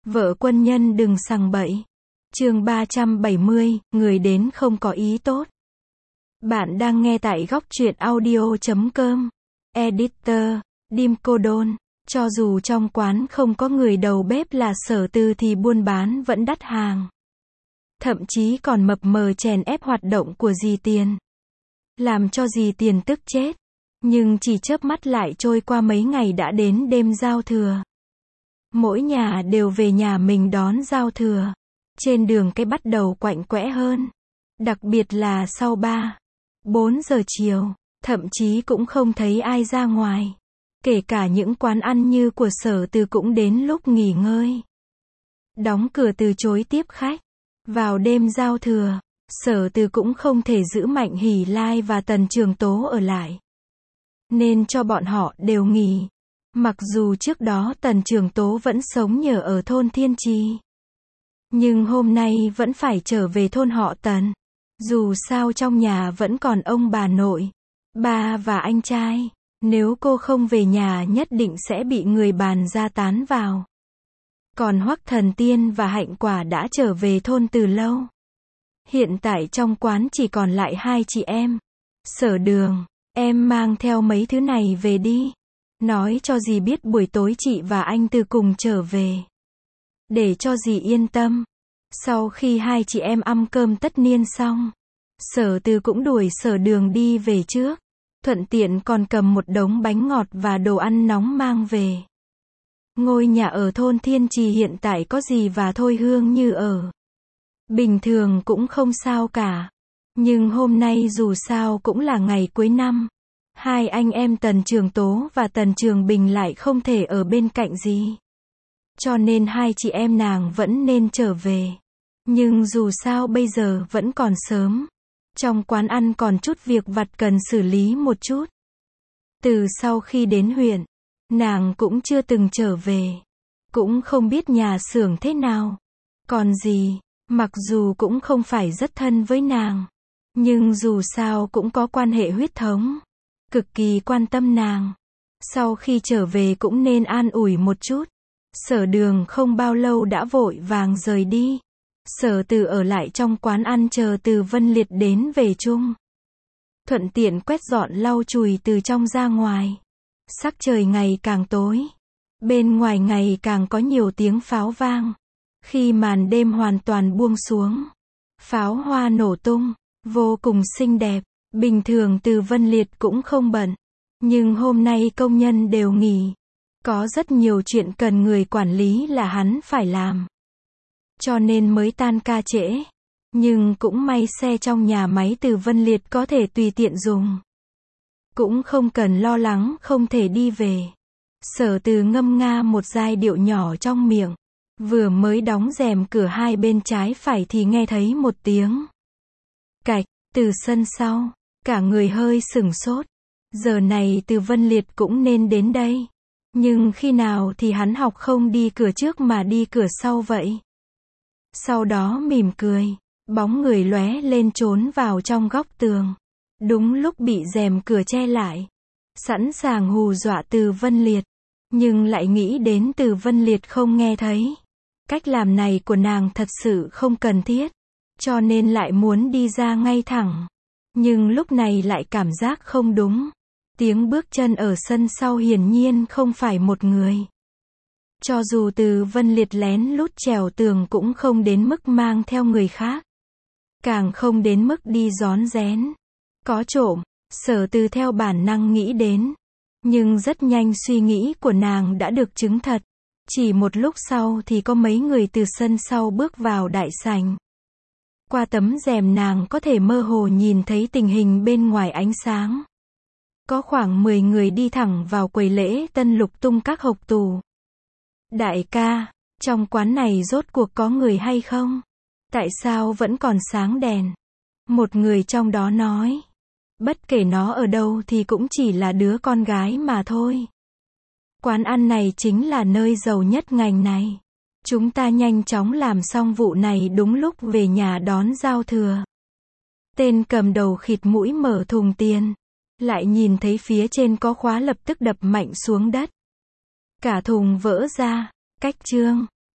Vợ quân nhân đừng sằng bậy. Chương 370, người đến không có ý tốt. Bạn đang nghe tại góc truyện audio.com. Editor, Dim Cô Đôn. Cho dù trong quán không có người đầu bếp là Sở Từ thì buôn bán vẫn đắt hàng. Thậm chí còn mập mờ chèn ép hoạt động của dì Tiền. Làm cho dì Tiền tức chết. Nhưng chỉ chớp mắt lại trôi qua mấy ngày đã đến đêm giao thừa. Mỗi nhà đều về nhà mình đón giao thừa. Trên đường cái bắt đầu quạnh quẽ hơn. Đặc biệt là sau 3-4 giờ chiều, thậm chí cũng không thấy ai ra ngoài. Kể cả những quán ăn như của Sở Từ cũng đến lúc nghỉ ngơi. Đóng cửa từ chối tiếp khách. Vào đêm giao thừa, Sở Từ cũng không thể giữ Mạnh Hỷ Lai và Tần Trường Tố ở lại. Nên cho bọn họ đều nghỉ. Mặc dù trước đó Tần Trường Tố vẫn sống nhờ ở thôn Thiên Trì. Nhưng hôm nay vẫn phải trở về thôn họ Tần. Dù sao trong nhà vẫn còn ông bà nội, ba và anh trai. Nếu cô không về nhà nhất định sẽ bị người bàn ra tán vào. Còn Hoắc Thần Tiên và Hạnh Quả đã trở về thôn từ lâu. Hiện tại trong quán chỉ còn lại hai chị em. Sở Đường, em mang theo mấy thứ này về đi. Nói cho dì biết buổi tối chị và anh Từ cùng trở về. Để cho dì yên tâm. Sau khi hai chị em ăn cơm tất niên xong, Sở Từ cũng đuổi Sở Đường đi về trước. Thuận tiện còn cầm một đống bánh ngọt và đồ ăn nóng mang về. Ngôi nhà ở thôn Thiên Trì hiện tại có dì và Thôi Hương Như ở. Bình thường cũng không sao cả. Nhưng hôm nay dù sao cũng là ngày cuối năm. Hai anh em Tần Trường Tố và Tần Trường Bình lại không thể ở bên cạnh dì. Cho nên hai chị em nàng vẫn nên trở về. Nhưng dù sao bây giờ vẫn còn sớm. Trong quán ăn còn chút việc vặt cần xử lý một chút. Từ sau khi đến huyện, nàng cũng chưa từng trở về. Cũng không biết nhà xưởng thế nào. Còn dì, mặc dù cũng không phải rất thân với nàng. Nhưng dù sao cũng có quan hệ huyết thống. Cực kỳ quan tâm nàng. Sau khi trở về cũng nên an ủi một chút. Sở Đường không bao lâu đã vội vàng rời đi. Sở Từ ở lại trong quán ăn chờ Từ Vân Liệt đến về chung. Thuận tiện quét dọn lau chùi từ trong ra ngoài. Sắc trời ngày càng tối. Bên ngoài ngày càng có nhiều tiếng pháo vang. Khi màn đêm hoàn toàn buông xuống, pháo hoa nổ tung, vô cùng xinh đẹp. Bình thường Từ Vân Liệt cũng không bận. Nhưng hôm nay công nhân đều nghỉ. Có rất nhiều chuyện cần người quản lý là hắn phải làm. Cho nên mới tan ca trễ. Nhưng cũng may xe trong nhà máy Từ Vân Liệt có thể tùy tiện dùng. Cũng không cần lo lắng không thể đi về. Sở Từ ngâm nga một giai điệu nhỏ trong miệng. Vừa mới đóng rèm cửa hai bên trái phải thì nghe thấy một tiếng cạch từ sân sau. Cả người hơi sửng sốt. Giờ này Từ Vân Liệt cũng nên đến đây. Nhưng khi nào thì hắn học không đi cửa trước mà đi cửa sau vậy? Sau đó mỉm cười. Bóng người lóe lên trốn vào trong góc tường. Đúng lúc bị rèm cửa che lại. Sẵn sàng hù dọa Từ Vân Liệt. Nhưng lại nghĩ đến Từ Vân Liệt không nghe thấy. Cách làm này của nàng thật sự không cần thiết. Cho nên lại muốn đi ra ngay thẳng. Nhưng lúc này lại cảm giác không đúng. Tiếng bước chân ở sân sau hiển nhiên không phải một người. Cho dù Từ Vân Liệt lén lút trèo tường cũng không đến mức mang theo người khác. Càng không đến mức đi rón rén. Có trộm, Sở Từ theo bản năng nghĩ đến. Nhưng rất nhanh suy nghĩ của nàng đã được chứng thật. Chỉ một lúc sau thì có mấy người từ sân sau bước vào đại sảnh. Qua tấm rèm nàng có thể mơ hồ nhìn thấy tình hình bên ngoài ánh sáng. Có khoảng 10 người đi thẳng vào quầy lễ tân lục tung các hộc tủ. Đại ca, trong quán này rốt cuộc có người hay không? Tại sao vẫn còn sáng đèn? Một người trong đó nói. Bất kể nó ở đâu thì cũng chỉ là đứa con gái mà thôi. Quán ăn này chính là nơi giàu nhất ngành này. Chúng ta nhanh chóng làm xong vụ này đúng lúc về nhà đón giao thừa. Tên cầm đầu khịt mũi mở thùng tiền. Lại nhìn thấy phía trên có khóa lập tức đập mạnh xuống đất. Cả thùng vỡ ra. Cách chương